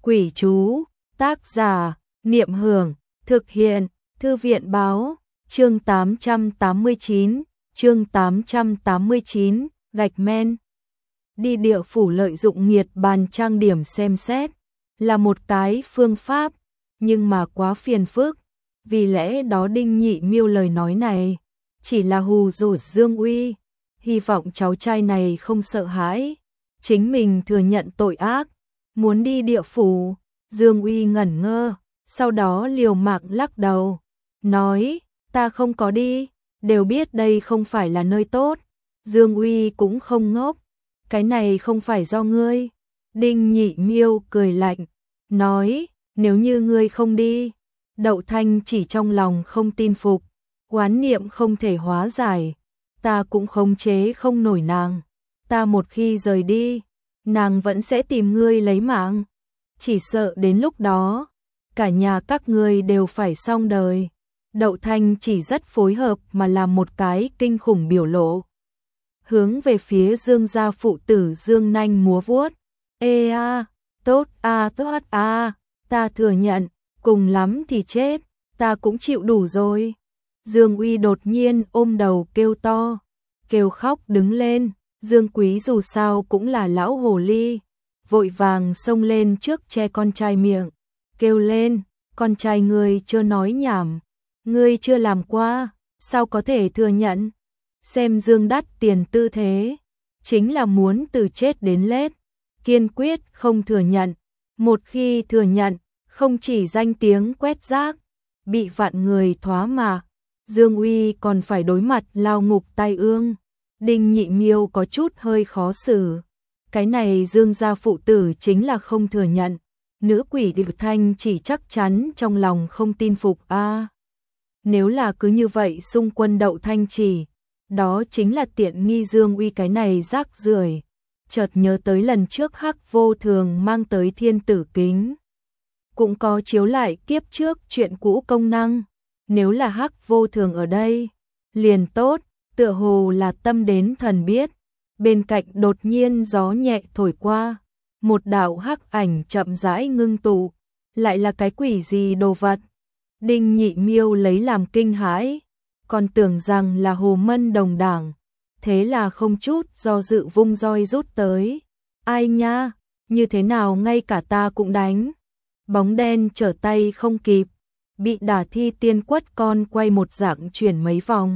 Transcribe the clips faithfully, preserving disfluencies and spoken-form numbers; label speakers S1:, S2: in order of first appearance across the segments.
S1: Quỷ chú, tác giả, Niệm Hưởng, thực hiện, Thư viện báo, chương tám trăm tám mươi chín, chương tám trăm tám mươi chín, gạch men. Đi địa phủ lợi dụng nghiệt bàn trang điểm xem xét, là một cái phương pháp, nhưng mà quá phiền phức, vì lẽ đó Đinh Nhị Miêu lời nói này, chỉ là hù dụ Dương Uy, hy vọng cháu trai này không sợ hãi, chính mình thừa nhận tội ác, muốn đi địa phủ. Dương Uy ngẩn ngơ, sau đó liều mạng lắc đầu, nói, ta không có đi, đều biết đây không phải là nơi tốt. Dương Uy cũng không ngốc, cái này không phải do ngươi. Đinh Nhị Miêu cười lạnh, nói, nếu như ngươi không đi, Đậu Thanh chỉ trong lòng không tin phục, oán niệm không thể hóa giải, ta cũng khống chế không nổi nàng, ta một khi rời đi, nàng vẫn sẽ tìm ngươi lấy mạng. Chỉ sợ đến lúc đó, cả nhà các ngươi đều phải xong đời. Đậu Thanh chỉ rất phối hợp mà làm một cái kinh khủng biểu lộ. Hướng về phía Dương gia phụ tử Dương nanh múa vuốt. Ê a, tốt a tốt a, ta thừa nhận, cùng lắm thì chết, ta cũng chịu đủ rồi. Dương Uy đột nhiên ôm đầu kêu to, kêu khóc đứng lên. Dương Quý dù sao cũng là lão hồ ly, vội vàng xông lên trước che con trai miệng, kêu lên, con trai ngươi chưa nói nhảm, ngươi chưa làm qua, sao có thể thừa nhận? Xem Dương đắt tiền tư thế, chính là muốn từ chết đến lết, kiên quyết không thừa nhận, một khi thừa nhận, không chỉ danh tiếng quét rác, bị vạn người thoá mạ, Dương Uy còn phải đối mặt lao ngục tai ương. Đinh Nhị Miêu có chút hơi khó xử. Cái này Dương gia phụ tử chính là không thừa nhận. Nữ quỷ Đậu Thanh chỉ chắc chắn trong lòng không tin phục a. À, nếu là cứ như vậy xung quân Đậu Thanh chỉ, đó chính là tiện nghi Dương Uy cái này rác rưởi. Chợt nhớ tới lần trước Hắc Vô Thường mang tới thiên tử kính, cũng có chiếu lại kiếp trước chuyện cũ công năng. Nếu là Hắc Vô Thường ở đây, liền tốt. Tựa hồ là tâm đến thần biết, bên cạnh đột nhiên gió nhẹ thổi qua, một đạo hắc ảnh chậm rãi ngưng tụ, lại là cái quỷ gì đồ vật. Đinh Nhị Miêu lấy làm kinh hãi, còn tưởng rằng là Hồ Mân đồng đảng, thế là không chút do dự vung roi rút tới. Ai nha, như thế nào ngay cả ta cũng đánh. Bóng đen trở tay không kịp, bị Đả Thi Tiên Quất con quay một dạng chuyển mấy vòng.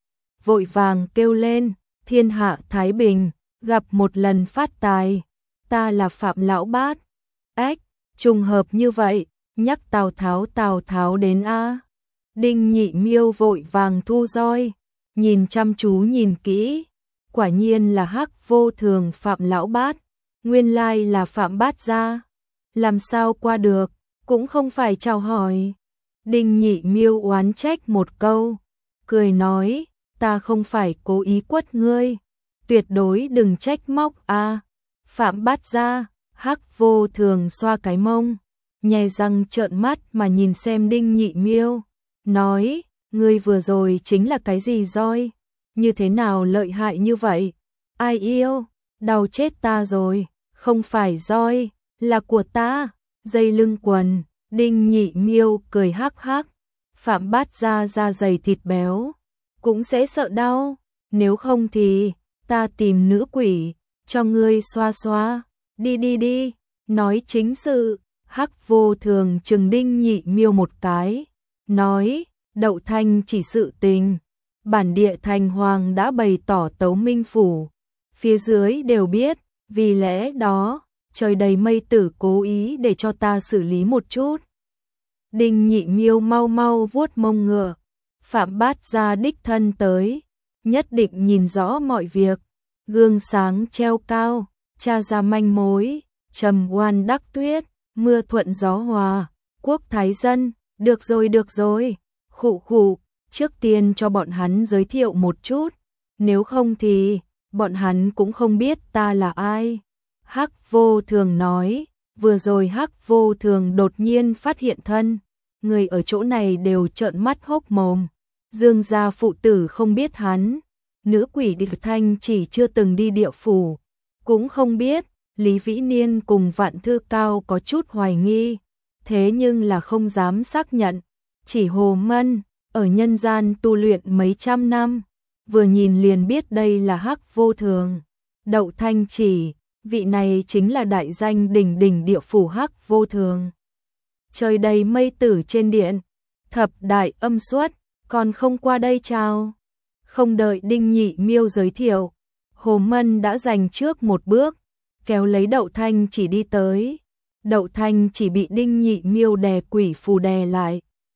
S1: Vội vàng kêu lên, thiên hạ thái bình, gặp một lần phát tài, ta là Phạm Lão Bát. Ếch, trùng hợp như vậy, nhắc Tào Tháo Tào Tháo đến a. Đinh Nhị Miêu vội vàng thu roi, nhìn chăm chú nhìn kỹ, quả nhiên là Hắc Vô Thường Phạm Lão Bát, nguyên lai là Phạm Bát gia. Làm sao qua được, cũng không phải chào hỏi. Đinh Nhị Miêu oán trách một câu, cười nói, ta không phải cố ý quất ngươi, tuyệt đối đừng trách móc a. À, Phạm Bát gia. Hắc Vô Thường xoa cái mông, nhè răng trợn mắt mà nhìn xem Đinh Nhị Miêu, nói, ngươi vừa rồi chính là cái gì roi, như thế nào lợi hại như vậy? Ai yêu, đau chết ta rồi, không phải roi, là của ta, dây lưng quần. Đinh Nhị Miêu cười hắc hắc, Phạm Bát gia da dày thịt béo, cũng sẽ sợ đau, nếu không thì ta tìm nữ quỷ cho ngươi xoa xoa, đi đi đi. Nói chính sự, Hắc Vô Thường trừng Đinh Nhị Miêu một cái, nói, Đậu Thanh chỉ sự tình, bản địa thành hoàng đã bày tỏ tấu minh phủ, phía dưới đều biết, vì lẽ đó, trời đầy mây tử cố ý để cho ta xử lý một chút. Đinh Nhị Miêu mau mau vuốt mông ngựa, Phạm Bát gia đích thân tới, nhất định nhìn rõ mọi việc, gương sáng treo cao, tra ra manh mối, trầm oan đắc tuyết, mưa thuận gió hòa, quốc thái dân, được rồi được rồi, khụ khụ, trước tiên cho bọn hắn giới thiệu một chút, nếu không thì, bọn hắn cũng không biết ta là ai. Hắc Vô Thường nói, vừa rồi Hắc Vô Thường đột nhiên phát hiện thân, người ở chỗ này đều trợn mắt hốc mồm. Dương gia phụ tử không biết hắn, nữ quỷ Đậu Thanh chỉ chưa từng đi địa phủ, cũng không biết, Lý Vĩ Niên cùng Vạn Thư Cao có chút hoài nghi, thế nhưng là không dám xác nhận. Chỉ Hồ Mân, ở nhân gian tu luyện mấy trăm năm, vừa nhìn liền biết đây là Hắc Vô Thường. Đậu Thanh Chỉ, vị này chính là đại danh đỉnh đỉnh địa phủ Hắc Vô Thường. Trời đầy mây tử trên điện, thập đại âm xuất, còn không qua đây chào. Không đợi Đinh Nhị Miêu giới thiệu, Hồ Mân đã giành trước một bước, kéo lấy Đậu Thanh Chỉ đi tới. Đậu Thanh Chỉ bị Đinh Nhị Miêu đè quỷ phù đè lại.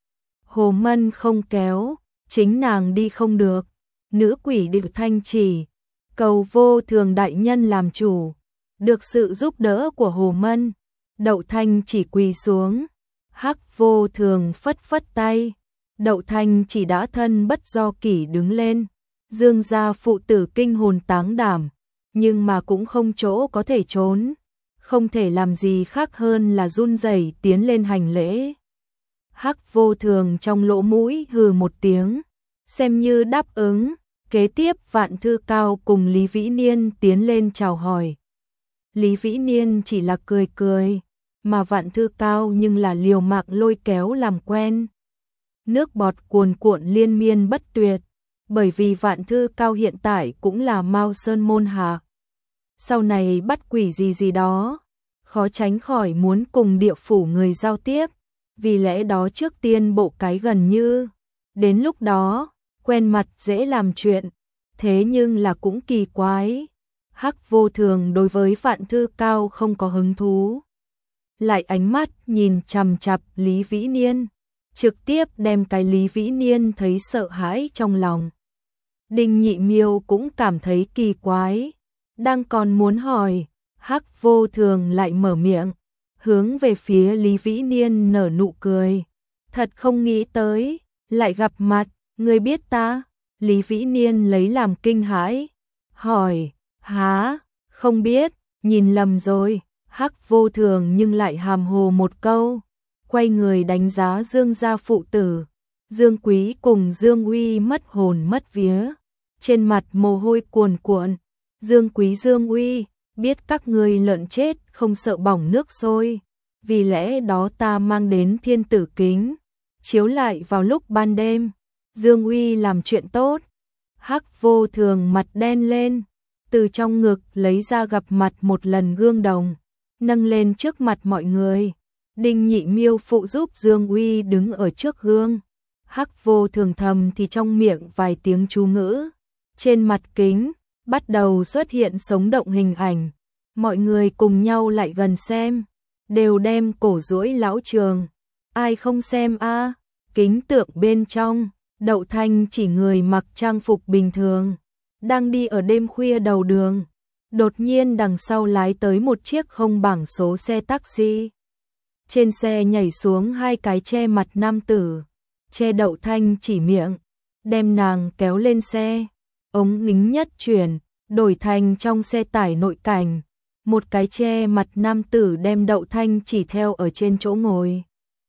S1: Hồ Mân không kéo, chính nàng đi không được. Nữ quỷ Đậu Thanh Chỉ, cầu Vô Thường đại nhân làm chủ. Được sự giúp đỡ của Hồ Mân, Đậu Thanh Chỉ quỳ xuống. Hắc Vô Thường phất phất tay, Đậu Thanh Chỉ đã thân bất do kỷ đứng lên. Dương gia phụ tử kinh hồn táng đảm, nhưng mà cũng không chỗ có thể trốn, không thể làm gì khác hơn là run rẩy tiến lên hành lễ. Hắc Vô Thường trong lỗ mũi hừ một tiếng, xem như đáp ứng. Kế tiếp Vạn Thư Cao cùng Lý Vĩ Niên tiến lên chào hỏi. Lý Vĩ Niên chỉ là cười cười, mà Vạn Thư Cao nhưng là liều mạng lôi kéo làm quen. Nước bọt cuồn cuộn liên miên bất tuyệt, bởi vì Vạn Thư Cao hiện tại cũng là Mao Sơn môn hạ. Sau này bắt quỷ gì gì đó, khó tránh khỏi muốn cùng địa phủ người giao tiếp, vì lẽ đó trước tiên bộ cái gần như. Đến lúc đó, quen mặt dễ làm chuyện, thế nhưng là cũng kỳ quái. Hắc Vô Thường đối với Vạn Thư Cao không có hứng thú, lại ánh mắt nhìn chằm chằm Lý Vĩ Niên, trực tiếp đem cái Lý Vĩ Niên thấy sợ hãi trong lòng. Đinh Nhị Miêu cũng cảm thấy kỳ quái, đang còn muốn hỏi, Hắc Vô Thường lại mở miệng, hướng về phía Lý Vĩ Niên nở nụ cười. Thật không nghĩ tới, lại gặp mặt, ngươi biết ta? Lý Vĩ Niên lấy làm kinh hãi, hỏi, há, không biết, nhìn lầm rồi. Hắc Vô Thường nhưng lại hàm hồ một câu, quay người đánh giá Dương gia phụ tử. Dương Quý cùng Dương Uy mất hồn mất vía, trên mặt mồ hôi cuồn cuộn. Dương Quý Dương Uy, biết các ngươi lợn chết không sợ bỏng nước sôi, vì lẽ đó ta mang đến thiên tử kính, chiếu lại vào lúc ban đêm. Dương Uy làm chuyện tốt. Hắc Vô Thường mặt đen lên, từ trong ngực lấy ra gặp mặt một lần gương đồng, nâng lên trước mặt mọi người. Đinh Nhị Miêu phụ giúp Dương Uy đứng ở trước gương. Hắc Vô Thường thầm thì trong miệng vài tiếng chú ngữ. Trên mặt kính bắt đầu xuất hiện sống động hình ảnh. Mọi người cùng nhau lại gần xem, đều đem cổ duỗi lão trường. Ai không xem a? À? Kính tượng bên trong, Đậu Thanh Chỉ người mặc trang phục bình thường, đang đi ở đêm khuya đầu đường. Đột nhiên đằng sau lái tới một chiếc không bảng số xe taxi. Trên xe nhảy xuống hai cái che mặt nam tử, che Đậu Thanh Chỉ miệng, đem nàng kéo lên xe. Ống kính nhất chuyển, đổi thành trong xe tải nội cảnh. Một cái che mặt nam tử đem Đậu Thanh Chỉ theo ở trên chỗ ngồi,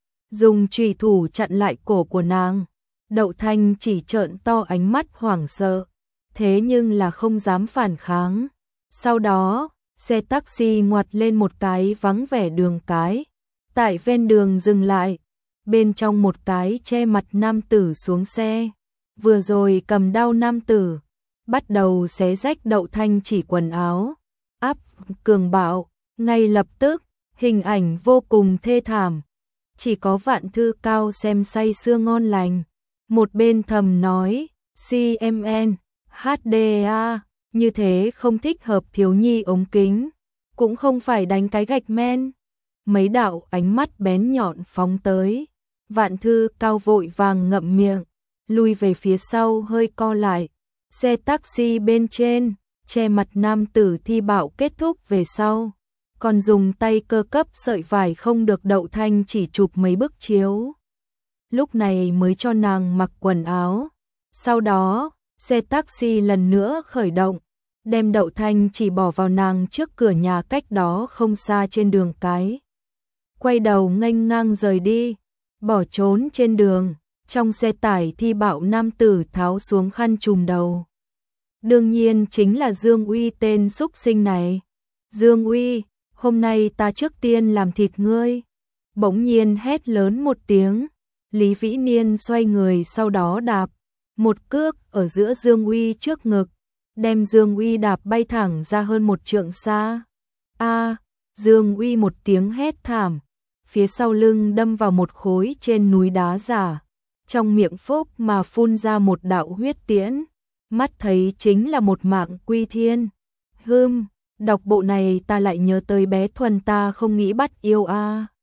S1: dùng chùy thủ chặn lại cổ của nàng. Đậu Thanh Chỉ trợn to ánh mắt hoảng sợ, thế nhưng là không dám phản kháng. Sau đó, xe taxi ngoặt lên một cái vắng vẻ đường cái, tại ven đường dừng lại. Bên trong một cái che mặt nam tử xuống xe, vừa rồi cầm đao nam tử bắt đầu xé rách Đậu Thanh Chỉ quần áo, áp cường bạo. Ngay lập tức, hình ảnh vô cùng thê thảm. Chỉ có Vạn Thư Cao xem say sưa ngon lành, một bên thầm nói, xê em en, hát đê a, như thế không thích hợp thiếu nhi ống kính, cũng không phải đánh cái gạch men. Mấy đạo ánh mắt bén nhọn phóng tới, Vạn Thư Cao vội vàng ngậm miệng, lui về phía sau hơi co lại. Xe taxi bên trên, che mặt nam tử thi bạo kết thúc về sau, còn dùng tay cơ cấp sợi vải không được Đậu Thanh Chỉ chụp mấy bức chiếu. Lúc này mới cho nàng mặc quần áo. Sau đó, xe taxi lần nữa khởi động, đem Đậu Thanh Chỉ bỏ vào nàng trước cửa nhà cách đó không xa trên đường cái. Quay đầu nghênh ngang rời đi, bỏ trốn trên đường. Trong xe tải thi bạo nam tử tháo xuống khăn trùm đầu. Đương nhiên chính là Dương Uy tên xúc sinh này. Dương Uy, hôm nay ta trước tiên làm thịt ngươi. Bỗng nhiên hét lớn một tiếng, Lý Vĩ Niên xoay người sau đó đạp một cước ở giữa Dương Uy trước ngực, đem Dương Uy đạp bay thẳng ra hơn một trượng xa. A, Dương Uy một tiếng hét thảm, phía sau lưng đâm vào một khối trên núi đá giả, trong miệng phốc mà phun ra một đạo huyết tiễn, mắt thấy chính là một mạng quy thiên. Hừm, đọc bộ này ta lại nhớ tới bé Thuần ta không nghĩ bắt yêu a.